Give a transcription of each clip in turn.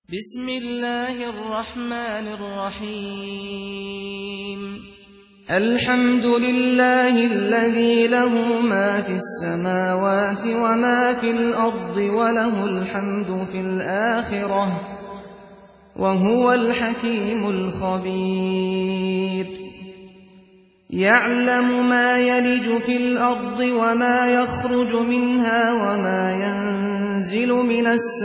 بسم الله الرحمن الرحيم الحمد لله الذي له ما في السماوات وما في الأرض وله الحمد في الآخرة وهو الحكيم الخبير يعلم ما يلج في الأرض وما يخرج منها وما ينزل من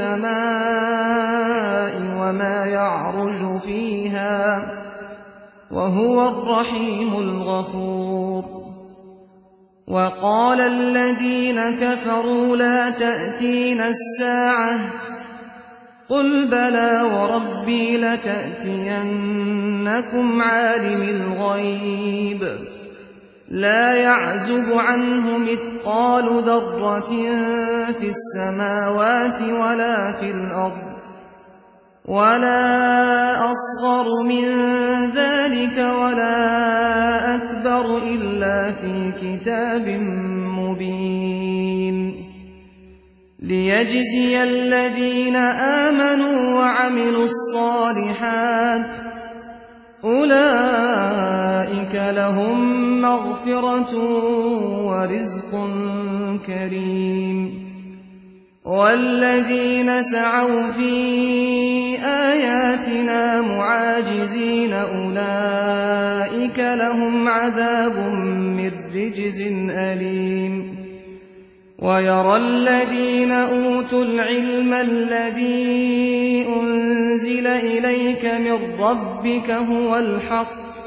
السماء وما يعرج فيها وهو الرحيم الغفور وقال الذين كفروا لا تأتينا الساعة قل بلى وربي لتأتينكم عالم الغيب لا يعزب عنه مثقال ذرة في السماوات ولا في الأرض ولا أصغر من ذلك ولا أكبر إلا في كتاب مبين ليجزي الذين آمنوا وعملوا الصالحات أولئك لهم مغفرة ورزق كريم والذين سعوا في آياتنا معاجزين أولئك لهم عذاب من رجز أليم ويرى الذين أوتوا العلم الذي أنزل إليك من ربك هو الحق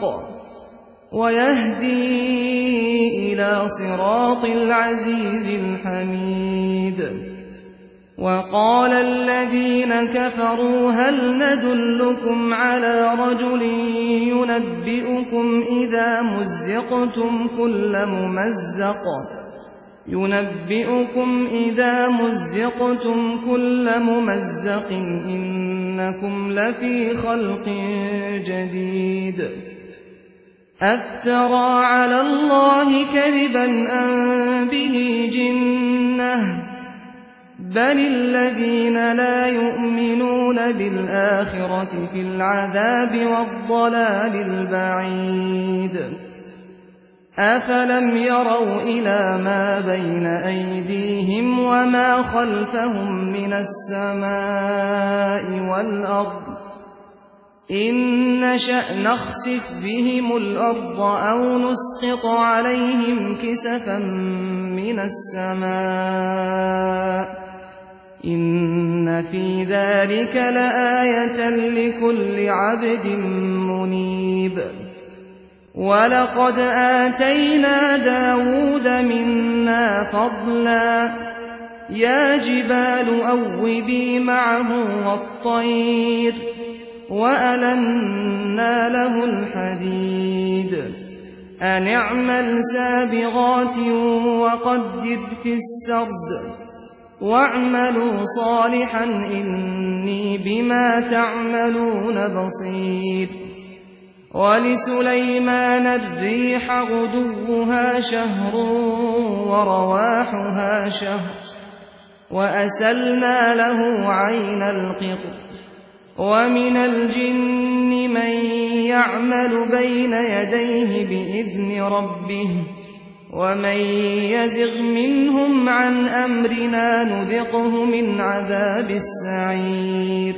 ويهدي إلى صراط العزيز الحميد وقال الذين كفروا هل ندلكم على رجل ينبئكم إذا مزقتم كل ممزق إنكم لفي خلق جديد أفترى على الله كذبا أم به جنة بل الذين لا يؤمنون بالآخرة في العذاب والضلال البعيد أفلم يروا إلى ما بين أيديهم وما خلفهم من السماء والأرض إن نشأ نخسف بهم الأرض أو نسقط عليهم كسفا من السماء إن في ذلك لآية لكل عبد منيب ولقد آتينا داود منا فضلا يا جبال أوبي معه والطير وألنا له الحديد أن اعمل سابغات وقدر في السرد واعملوا صالحا إني بما تعملون بصير ولسليمان الريح غدوها شهر ورواحها شهر وأسلنا له عين القطر ومن الجن من يعمل بين يديه بإذن ربه ومن يزغ منهم عن أمرنا نذقه من عذاب السعير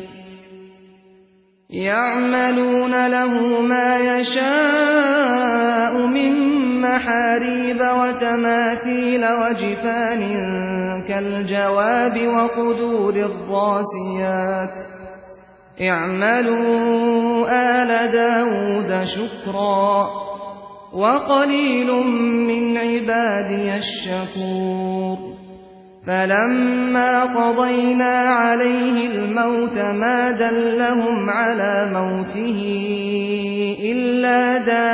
يعملون له ما يشاء من محاريب وتماثيل وجفان كالجواب وقدور الراسيات اعملوا آل داود شكرا وقليل من عبادي الشكور فلما قضينا عليه الموت ما دلهم على موته إلا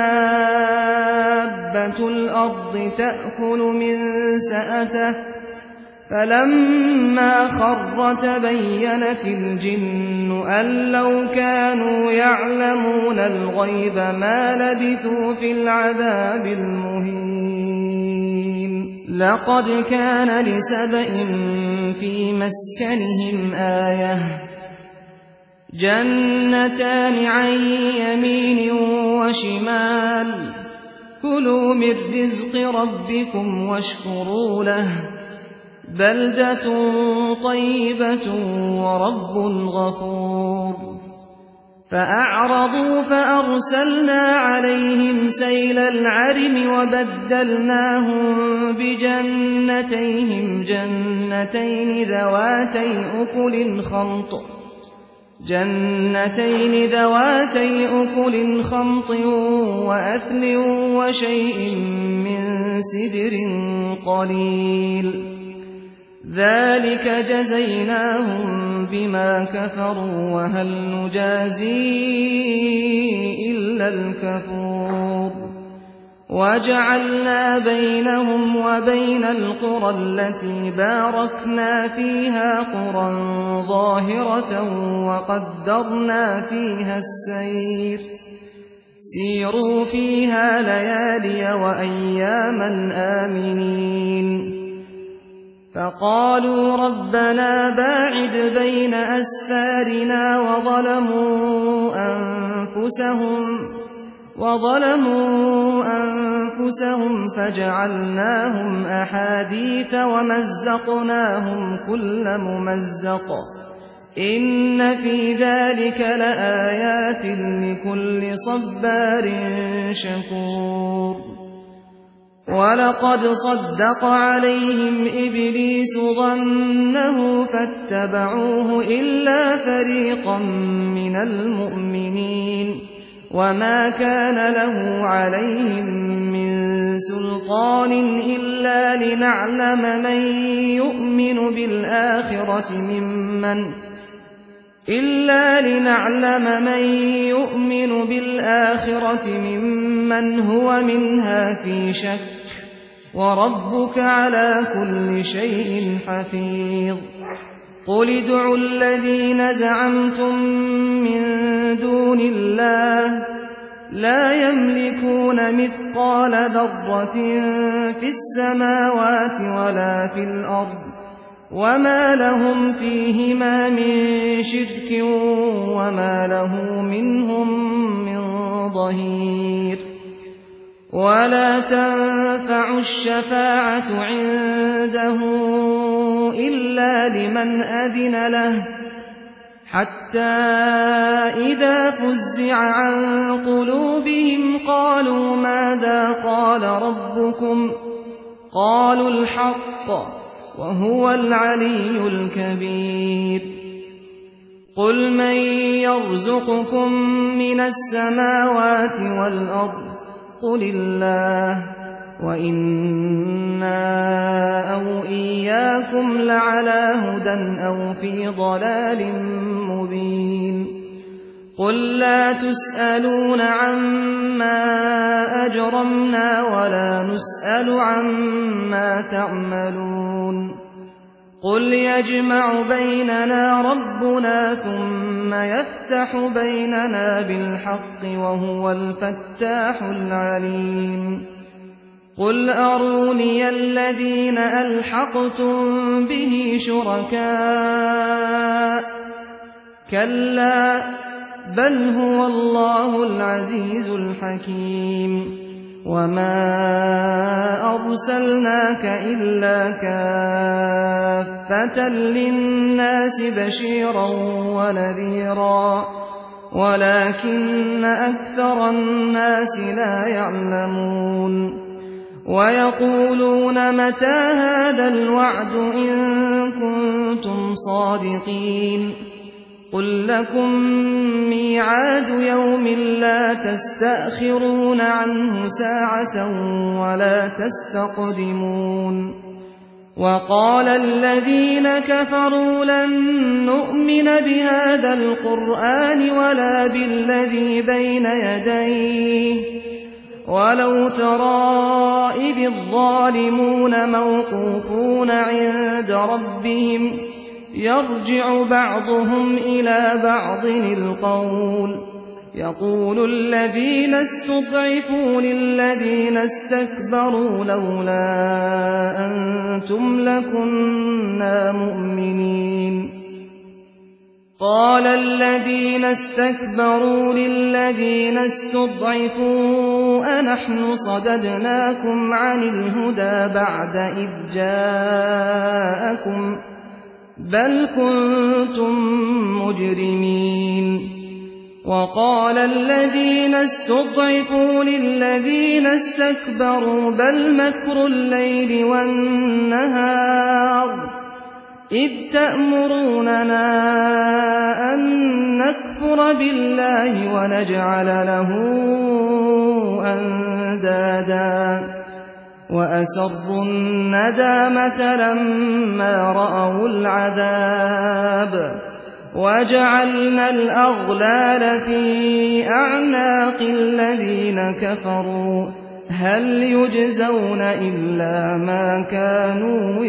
دابة الأرض تأكل من سأته فلما خر تبينت الجن أن لو كانوا يعلمون الغيب ما لبثوا في العذاب المهين لقد كان لسبإ في مسكنهم آية جنتان عن يمين وشمال كلوا من رزق ربكم واشكروا له بلدة طيبة ورب غفور فأعرضوا فأرسلنا عليهم سيل العرم وبدلناهم بجنتيهم جنتين ذواتي أكل خمط وأثل وشيء من سدر قليل ذلك جزيناهم بما كفروا وهل نجازي إلا الكفور وجعلنا بينهم وبين القرى التي باركنا فيها قرى ظاهرة وقدرنا فيها السير سيروا فيها ليالي وأياما آمنين فقالوا ربنا باعد بين أسفارنا وظلموا أنفسهم فجعلناهم أحاديث ومزقناهم كل ممزق إن في ذلك لآيات لكل صبار شكور ولقد صدق عليهم إبليس ظنه فاتبعوه إلا فريقا من المؤمنين وما كان له عليهم من سلطان إلا لنعلم من يؤمن بالآخرة ممن هو منها في شك وربك على كل شيء حفيظ قل ادعوا الذين زعمتم من دون الله لا يملكون مثقال ذرة في السماوات ولا في الأرض وما لهم فيهما من شرك وما له منهم من ظهير ولا تنفع الشفاعة عنده إلا لمن أذن له حتى إذا فزع عن قلوبهم قالوا ماذا قال ربكم قالوا الحق وهو العلي الكبير قل من يرزقكم من السماوات والأرض قل الله وإنا أو إياكم لعلى هدى أو في ضلال مبين قل لا تسألون عما أجرمنا ولا نسأل عما تعملون قل يجمع بيننا ربنا ثم يفتح بيننا بالحق وهو الفتاح العليم قل أروني الذين ألحقتم به شركاء كلا بل هو الله العزيز الحكيم وما أرسلناك إلا كافة للناس بشيرا ونذيرا ولكن أكثر الناس لا يعلمون ويقولون متى هذا الوعد إن كنتم صادقين قل لكم ميعاد يوم لا تستأخرون عنه ساعة ولا تستقدمون وقال الذين كفروا لن نؤمن بهذا القرآن ولا بالذي بين يديه ولو ترى إذ الظالمون موقوفون عند ربهم يرجع بعضهم إلى بعض القول يقول الذين استضعفوا للذين استكبروا لولا أنتم لكنا مؤمنين قال الذين استكبروا للذين استضعفوا أنحن صددناكم عن الهدى بعد إذ جاءكم بل كنتم مجرمين وقال الذين استضعفوا للذين استكبروا بل مكر الليل والنهار إذ تأمروننا أن نكفر بالله ونجعل له أندادا وأسروا الندامة لما رأوا العذاب وجعلنا الأغلال في أعناق الذين كفروا هل يجزون إلا ما كانوا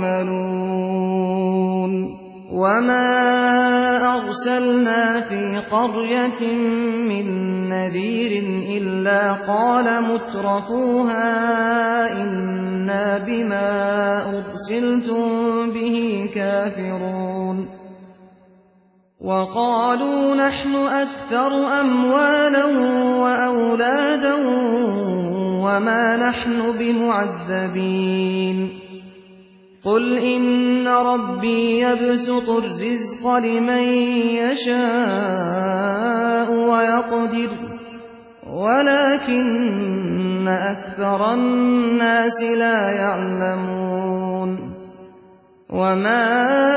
يعملون وما أرسلنا في قرية من نذير إلا قال مترفوها إنا بما أرسلتم به كافرون وقالوا نحن أكثر أموالا وأولادا وما نحن بمعذبين قل إن ربي يبسط الرزق لمن يشاء ويقدر ولكن أكثر الناس لا يعلمون وما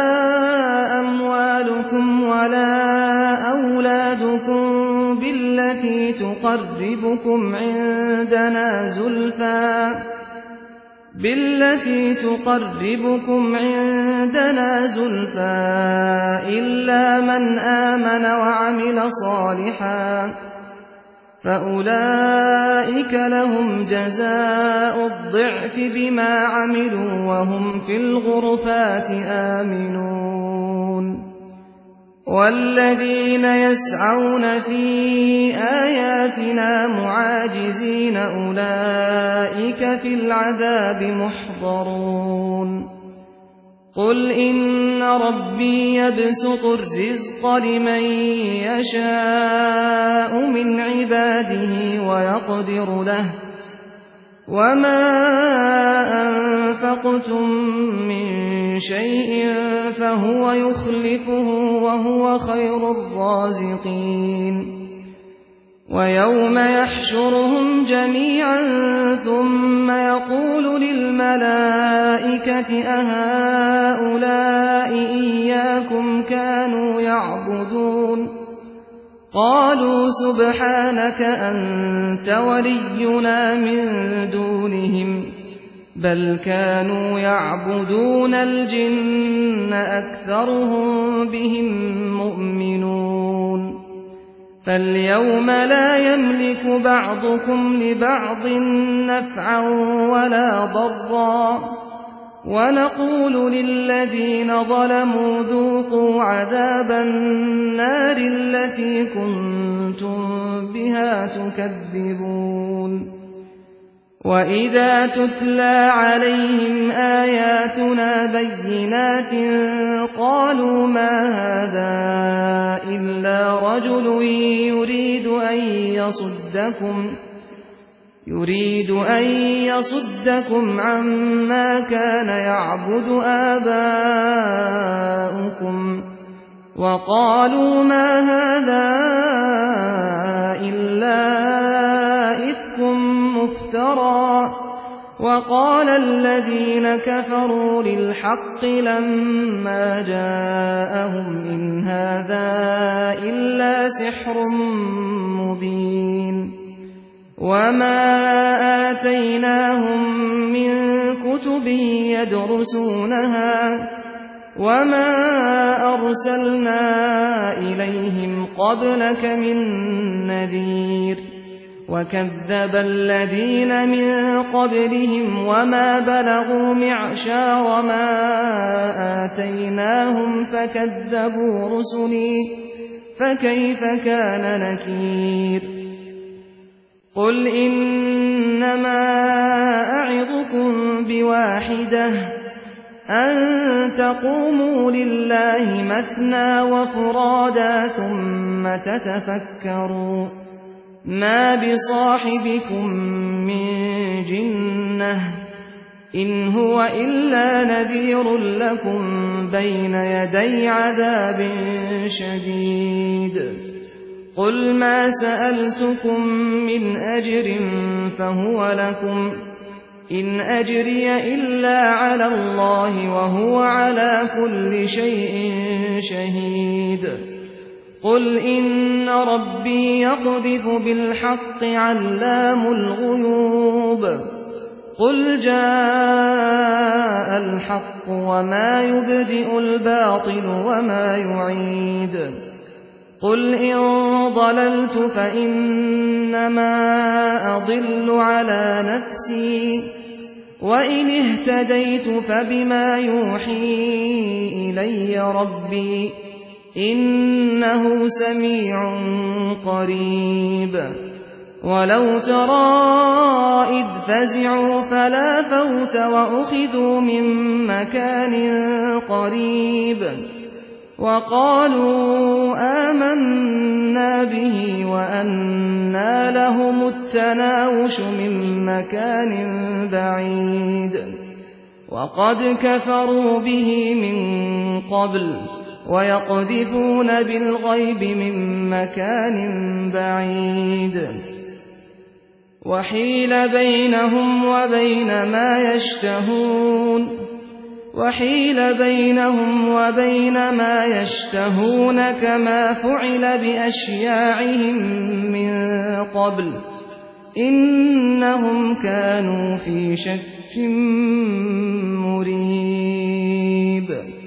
أموالكم ولا أولادكم بالتي تقربكم عندنا زلفى إلا من آمن وعمل صالحا فأولئك لهم جزاء الضعف بما عملوا وهم في الغرفات آمنون والذين يسعون في آياتنا معاجزين أولئك في العذاب محضرون قل إن ربي يبسط الرزق لمن يشاء من عباده ويقدر له وما أنفقتم من شيء فهو يخلفه وهو خير الرازقين ويوم يحشرهم جميعا ثم يقول للملائكة أهؤلاء إياكم كانوا يعبدون قالوا سبحانك أنت ولينا من دونهم بل كانوا يعبدون الجن أكثرهم بهم مؤمنون فاليوم لا يملك بعضكم لبعض نفعا ولا ضرا ونقول للذين ظلموا ذوقوا عذاب النار التي كنتم بها تكذبون وإذا تتلى عليهم آياتنا بينات قالوا ما هذا إلا رجل يريد أن يصدكم عما كان يعبد آباؤكم وقالوا ما هذا إلا إفك مفترى وقال الذين كفروا للحق لما جاءهم إن هذا إلا سحر مبين وما آتيناهم من كتب يدرسونها وما أرسلنا إليهم قبلك من نذير وكذب الذين من قبلهم وما بلغوا معشار ما آتيناهم فكذبوا رسلي فكيف كان نكير قل إنما أعظكم بواحدة أن تقوموا لله مثنى وفرادا ثم تتفكروا ما بصاحبكم من جنة إن هو إلا نذير لكم بين يدي عذاب شديد قل ما سألتكم من أجر فهو لكم إن أجري إلا على الله وهو على كل شيء شهيد قل إن ربي يقذف بالحق علام الغيوب قل جاء الحق وما يبدئ الباطل وما يعيد قل إن ضللت فإنما أضل على نفسي وإن اهتديت فبما يوحي إلي ربي إنه سميع قريب ولو ترى إذ فزعوا فلا فوت وأخذوا من مكان قريب وقالوا آمنا به وأنى لهم التناوش من مكان بعيد وقد كفروا به من قبل ويقذفون بالغيب من مكان بعيد وحيل بينهم وبين ما يشتهون كما فعل بأشياعهم من قبل إنهم كانوا في شك مريب